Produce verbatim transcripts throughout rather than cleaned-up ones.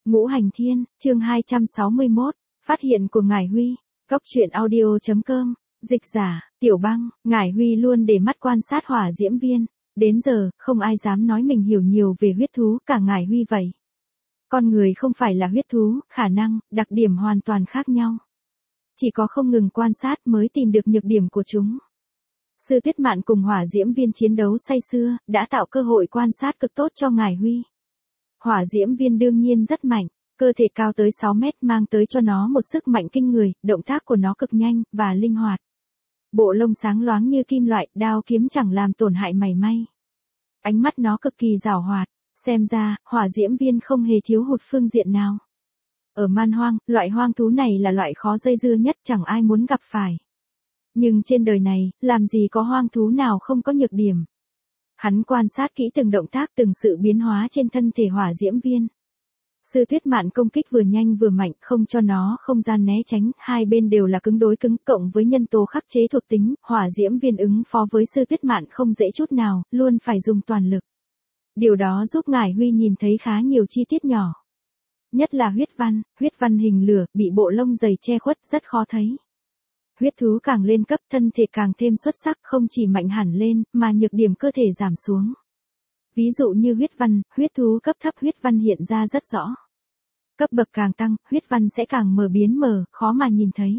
Ngũ Hành Thiên, chương hai trăm sáu mươi mốt, phát hiện của Ngải Huy, Cốc truyện audio chấm com, dịch giả, Tiểu Băng. Ngải Huy luôn để mắt quan sát hỏa diễm viên, đến giờ, không ai dám nói mình hiểu nhiều về huyết thú, cả Ngải Huy vậy. Con người không phải là huyết thú, khả năng, đặc điểm hoàn toàn khác nhau. Chỉ có không ngừng quan sát mới tìm được nhược điểm của chúng. Sư Tuyết Mạn cùng hỏa diễm viên chiến đấu say sưa, đã tạo cơ hội quan sát cực tốt cho Ngải Huy. Hỏa diễm viên đương nhiên rất mạnh, cơ thể cao tới sáu mét mang tới cho nó một sức mạnh kinh người, động tác của nó cực nhanh và linh hoạt. Bộ lông sáng loáng như kim loại, đao kiếm chẳng làm tổn hại mảy may. Ánh mắt nó cực kỳ giảo hoạt, xem ra, hỏa diễm viên không hề thiếu hụt phương diện nào. Ở man hoang, loại hoang thú này là loại khó dây dưa nhất, chẳng ai muốn gặp phải. Nhưng trên đời này, làm gì có hoang thú nào không có nhược điểm. Hắn quan sát kỹ từng động tác, từng sự biến hóa trên thân thể hỏa diễm viên. Sư Tuyết Mạn công kích vừa nhanh vừa mạnh, không cho nó không gian né tránh, hai bên đều là cứng đối cứng, cộng với nhân tố khắc chế thuộc tính, hỏa diễm viên ứng phó với Sư Tuyết Mạn không dễ chút nào, luôn phải dùng toàn lực. Điều đó giúp Ngải Huy nhìn thấy khá nhiều chi tiết nhỏ. Nhất là huyết văn, huyết văn hình lửa, bị bộ lông dày che khuất, rất khó thấy. Huyết thú càng lên cấp, thân thể càng thêm xuất sắc, không chỉ mạnh hẳn lên, mà nhược điểm cơ thể giảm xuống. Ví dụ như huyết văn, huyết thú cấp thấp huyết văn hiện ra rất rõ. Cấp bậc càng tăng, huyết văn sẽ càng mờ biến mờ, khó mà nhìn thấy.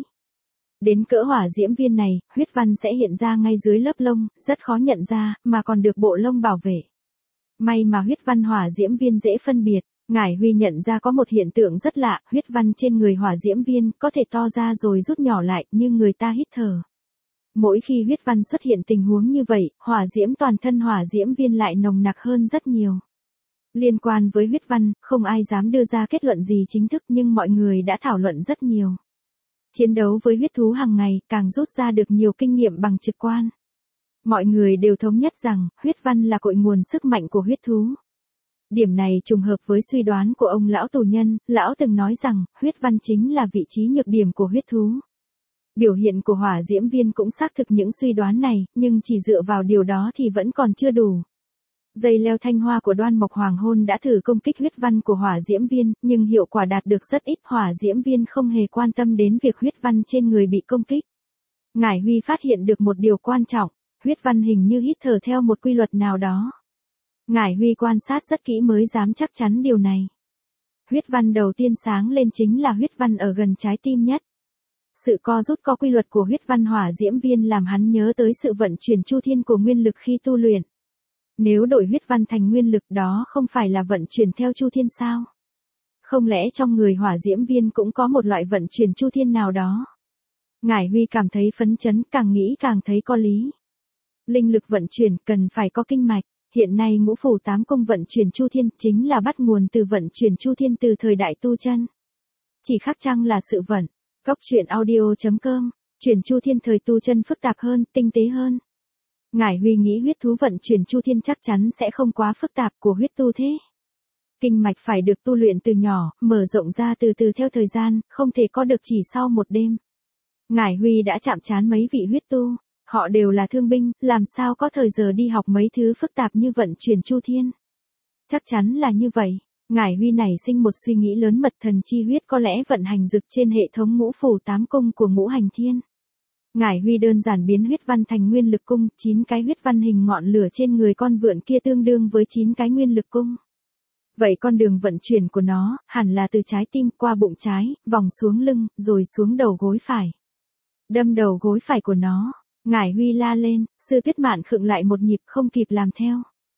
Đến cỡ hỏa diễm viên này, huyết văn sẽ hiện ra ngay dưới lớp lông, rất khó nhận ra, mà còn được bộ lông bảo vệ. May mà huyết văn hỏa diễm viên dễ phân biệt. Ngải Huy nhận ra có một hiện tượng rất lạ, huyết văn trên người hỏa diễm viên có thể to ra rồi rút nhỏ lại như người ta hít thở. Mỗi khi huyết văn xuất hiện tình huống như vậy, hỏa diễm toàn thân hỏa diễm viên lại nồng nặc hơn rất nhiều. Liên quan với huyết văn, không ai dám đưa ra kết luận gì chính thức nhưng mọi người đã thảo luận rất nhiều. Chiến đấu với huyết thú hàng ngày càng rút ra được nhiều kinh nghiệm bằng trực quan. Mọi người đều thống nhất rằng, huyết văn là cội nguồn sức mạnh của huyết thú. Điểm này trùng hợp với suy đoán của ông lão tù nhân, lão từng nói rằng, huyết văn chính là vị trí nhược điểm của huyết thú. Biểu hiện của hỏa diễm viên cũng xác thực những suy đoán này, nhưng chỉ dựa vào điều đó thì vẫn còn chưa đủ. Dây leo thanh hoa của Đoan Mộc Hoàng Hôn đã thử công kích huyết văn của hỏa diễm viên, nhưng hiệu quả đạt được rất ít, hỏa diễm viên không hề quan tâm đến việc huyết văn trên người bị công kích. Ngải Huy phát hiện được một điều quan trọng, huyết văn hình như hít thở theo một quy luật nào đó. Ngải Huy quan sát rất kỹ mới dám chắc chắn điều này. Huyết văn đầu tiên sáng lên chính là huyết văn ở gần trái tim nhất. Sự co rút có quy luật của huyết văn hỏa diễm viên làm hắn nhớ tới sự vận chuyển chu thiên của nguyên lực khi tu luyện. Nếu đổi huyết văn thành nguyên lực đó không phải là vận chuyển theo chu thiên sao? Không lẽ trong người hỏa diễm viên cũng có một loại vận chuyển chu thiên nào đó? Ngải Huy cảm thấy phấn chấn, càng nghĩ càng thấy có lý. Linh lực vận chuyển cần phải có kinh mạch. Hiện nay ngũ phủ tám cung vận chuyển chu thiên chính là bắt nguồn từ vận chuyển chu thiên từ thời đại tu chân. Chỉ khác chăng là sự vận. Cốc truyện audio chấm com, chuyển chu thiên thời tu chân phức tạp hơn, tinh tế hơn. Ngải Huy nghĩ huyết thú vận chuyển chu thiên chắc chắn sẽ không quá phức tạp của huyết tu thế. Kinh mạch phải được tu luyện từ nhỏ, mở rộng ra từ từ theo thời gian, không thể có được chỉ sau một đêm. Ngải Huy đã chạm trán mấy vị huyết tu. Họ đều là thương binh, làm sao có thời giờ đi học mấy thứ phức tạp như vận chuyển chu thiên. Chắc chắn là như vậy. Ngải Huy nảy sinh một suy nghĩ lớn, mật thần chi huyết có lẽ vận hành dực trên hệ thống ngũ phủ tám cung của Ngũ Hành Thiên. Ngải Huy đơn giản biến huyết văn thành nguyên lực cung, chín cái huyết văn hình ngọn lửa trên người con vượn kia tương đương với chín cái nguyên lực cung. Vậy con đường vận chuyển của nó, hẳn là từ trái tim qua bụng trái, vòng xuống lưng, rồi xuống đầu gối phải. Đâm đầu gối phải của nó. Ngải Huy la lên, Sư Tuyết Mạn khựng lại một nhịp không kịp làm theo.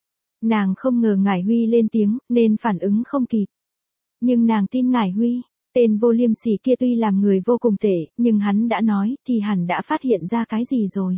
Nàng không ngờ Ngải Huy lên tiếng, nên phản ứng không kịp. Nhưng nàng tin Ngải Huy, tên vô liêm sỉ kia tuy làm người vô cùng tệ, nhưng hắn đã nói, thì hẳn đã phát hiện ra cái gì rồi.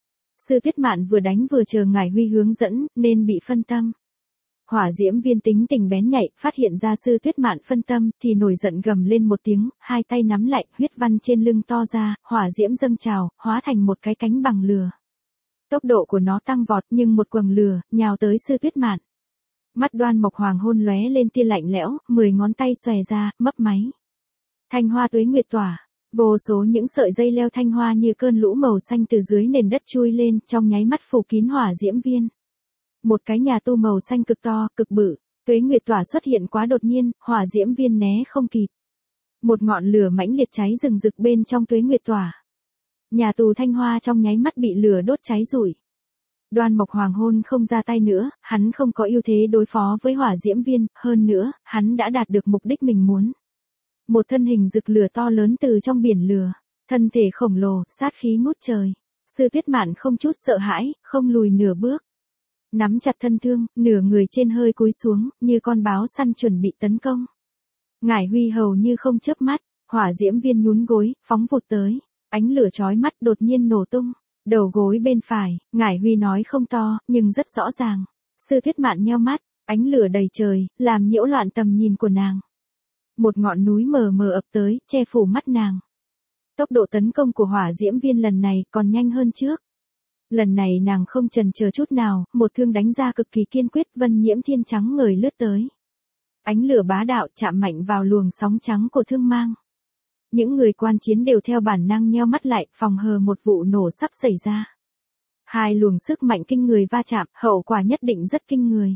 Sư Tuyết Mạn vừa đánh vừa chờ Ngải Huy hướng dẫn, nên bị phân tâm. Hỏa diễm viên tính tình bén nhạy, phát hiện ra Sư Tuyết Mạn phân tâm, thì nổi giận gầm lên một tiếng, hai tay nắm lại, huyết văn trên lưng to ra, hỏa diễm dâng trào, hóa thành một cái cánh bằng lửa. Tốc độ của nó tăng vọt nhưng một quầng lửa, nhào tới Sư Tuyết Mạn. Mắt Đoan Mộc Hoàng Hôn lóe lên tia lạnh lẽo, mười ngón tay xòe ra, mấp máy. Thanh hoa tuế nguyệt tỏa, vô số những sợi dây leo thanh hoa như cơn lũ màu xanh từ dưới nền đất chui lên, trong nháy mắt phủ kín hỏa diễm viên. Một cái nhà tu màu xanh cực to, cực bự, Tuế Nguyệt Tỏa xuất hiện quá đột nhiên, hỏa diễm viên né không kịp. Một ngọn lửa mãnh liệt cháy rừng rực bên trong Tuế Nguyệt Tỏa. Nhà tù Thanh Hoa trong nháy mắt bị lửa đốt cháy rụi. Đoan Mộc Hoàng Hôn không ra tay nữa, hắn không có ưu thế đối phó với hỏa diễm viên, hơn nữa, hắn đã đạt được mục đích mình muốn. Một thân hình rực lửa to lớn từ trong biển lửa, thân thể khổng lồ, sát khí ngút trời. Sư Tuyết Mạn không chút sợ hãi, không lùi nửa bước. Nắm chặt thân thương, nửa người trên hơi cúi xuống, như con báo săn chuẩn bị tấn công. Ngải Huy hầu như không chớp mắt, hỏa diễm viên nhún gối, phóng vụt tới. Ánh lửa chói mắt đột nhiên nổ tung. Đầu gối bên phải, Ngải Huy nói không to, nhưng rất rõ ràng. Sư Tuyết Mạn nheo mắt, ánh lửa đầy trời, làm nhiễu loạn tầm nhìn của nàng. Một ngọn núi mờ mờ ập tới, che phủ mắt nàng. Tốc độ tấn công của hỏa diễm viên lần này còn nhanh hơn trước. Lần này nàng không chần chờ chút nào, một thương đánh ra cực kỳ kiên quyết, vân nhiễm thiên trắng ngời lướt tới. Ánh lửa bá đạo chạm mạnh vào luồng sóng trắng của thương mang. Những người quan chiến đều theo bản năng nheo mắt lại, phòng hờ một vụ nổ sắp xảy ra. Hai luồng sức mạnh kinh người va chạm, hậu quả nhất định rất kinh người.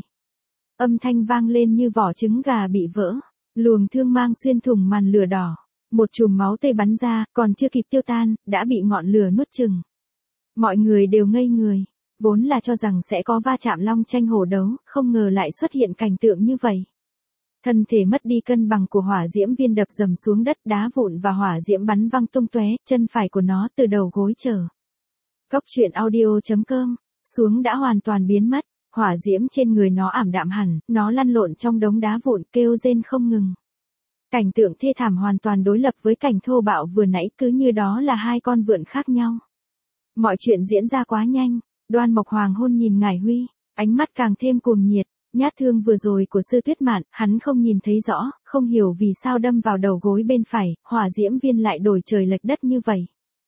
Âm thanh vang lên như vỏ trứng gà bị vỡ, luồng thương mang xuyên thủng màn lửa đỏ. Một chùm máu tươi bắn ra, còn chưa kịp tiêu tan, đã bị ngọn lửa nuốt chửng. Mọi người đều ngây người, vốn là cho rằng sẽ có va chạm long tranh hổ đấu, không ngờ lại xuất hiện cảnh tượng như vậy. Thân thể mất đi cân bằng của hỏa diễm viên đập dầm xuống đất, đá vụn và hỏa diễm bắn văng tung tóe, chân phải của nó từ đầu gối trở. Góc truyện audio chấm com, xuống đã hoàn toàn biến mất, hỏa diễm trên người nó ảm đạm hẳn, nó lăn lộn trong đống đá vụn kêu rên không ngừng. Cảnh tượng thê thảm hoàn toàn đối lập với cảnh thô bạo vừa nãy, cứ như đó là hai con vượn khác nhau. Mọi chuyện diễn ra quá nhanh, Đoan Mộc Hoàng Hôn nhìn Ngải Huy, ánh mắt càng thêm cuồng nhiệt. Nhát thương vừa rồi của Sư Tuyết Mạn, hắn không nhìn thấy rõ, không hiểu vì sao đâm vào đầu gối bên phải, hỏa diễm viên lại đổi trời lệch đất như vậy.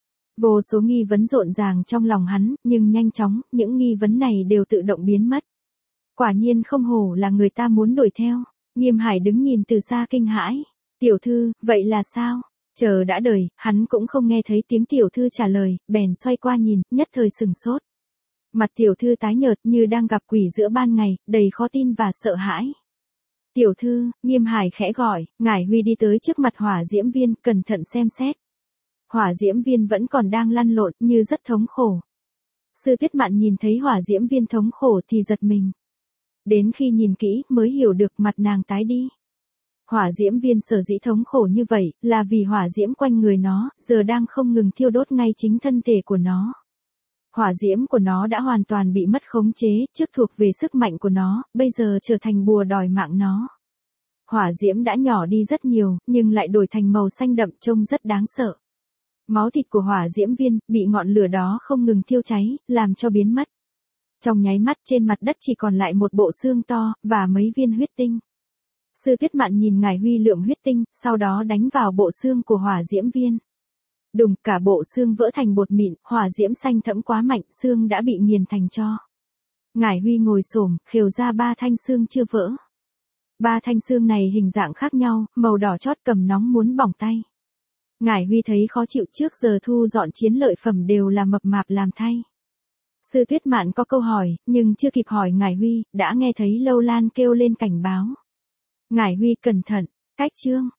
Vô số nghi vấn rộn ràng trong lòng hắn, nhưng nhanh chóng, những nghi vấn này đều tự động biến mất. Quả nhiên không hổ là người ta muốn đuổi theo. Nghiêm Hải đứng nhìn từ xa kinh hãi. Tiểu thư, vậy là sao? Chờ đã đời, hắn cũng không nghe thấy tiếng tiểu thư trả lời, bèn xoay qua nhìn, nhất thời sừng sốt. Mặt tiểu thư tái nhợt như đang gặp quỷ giữa ban ngày, đầy khó tin và sợ hãi. Tiểu thư, Nghiêm Hải khẽ gọi, Ngải Huy đi tới trước mặt hỏa diễm viên, cẩn thận xem xét. Hỏa diễm viên vẫn còn đang lăn lộn, như rất thống khổ. Sư Tuyết Mạn nhìn thấy hỏa diễm viên thống khổ thì giật mình. Đến khi nhìn kỹ mới hiểu được mặt nàng tái đi. Hỏa diễm viên sở dĩ thống khổ như vậy, là vì hỏa diễm quanh người nó, giờ đang không ngừng thiêu đốt ngay chính thân thể của nó. Hỏa diễm của nó đã hoàn toàn bị mất khống chế, trước thuộc về sức mạnh của nó, bây giờ trở thành bùa đòi mạng nó. Hỏa diễm đã nhỏ đi rất nhiều, nhưng lại đổi thành màu xanh đậm trông rất đáng sợ. Máu thịt của hỏa diễm viên, bị ngọn lửa đó không ngừng thiêu cháy, làm cho biến mất. Trong nháy mắt trên mặt đất chỉ còn lại một bộ xương to, và mấy viên huyết tinh. Sư Tuyết Mạn nhìn Ngải Huy lượm huyết tinh, sau đó đánh vào bộ xương của hỏa diễm viên. Đùng, cả bộ xương vỡ thành bột mịn, hỏa diễm xanh thẫm quá mạnh, xương đã bị nghiền thành tro. Ngải Huy ngồi xổm, khều ra ba thanh xương chưa vỡ. Ba thanh xương này hình dạng khác nhau, màu đỏ chót cầm nóng muốn bỏng tay. Ngải Huy thấy khó chịu, trước giờ thu dọn chiến lợi phẩm đều là mập mạp làm thay. Sư Tuyết Mạn có câu hỏi, nhưng chưa kịp hỏi Ngải Huy, đã nghe thấy Lâu Lan kêu lên cảnh báo. Ngải Huy cẩn thận, cách chương.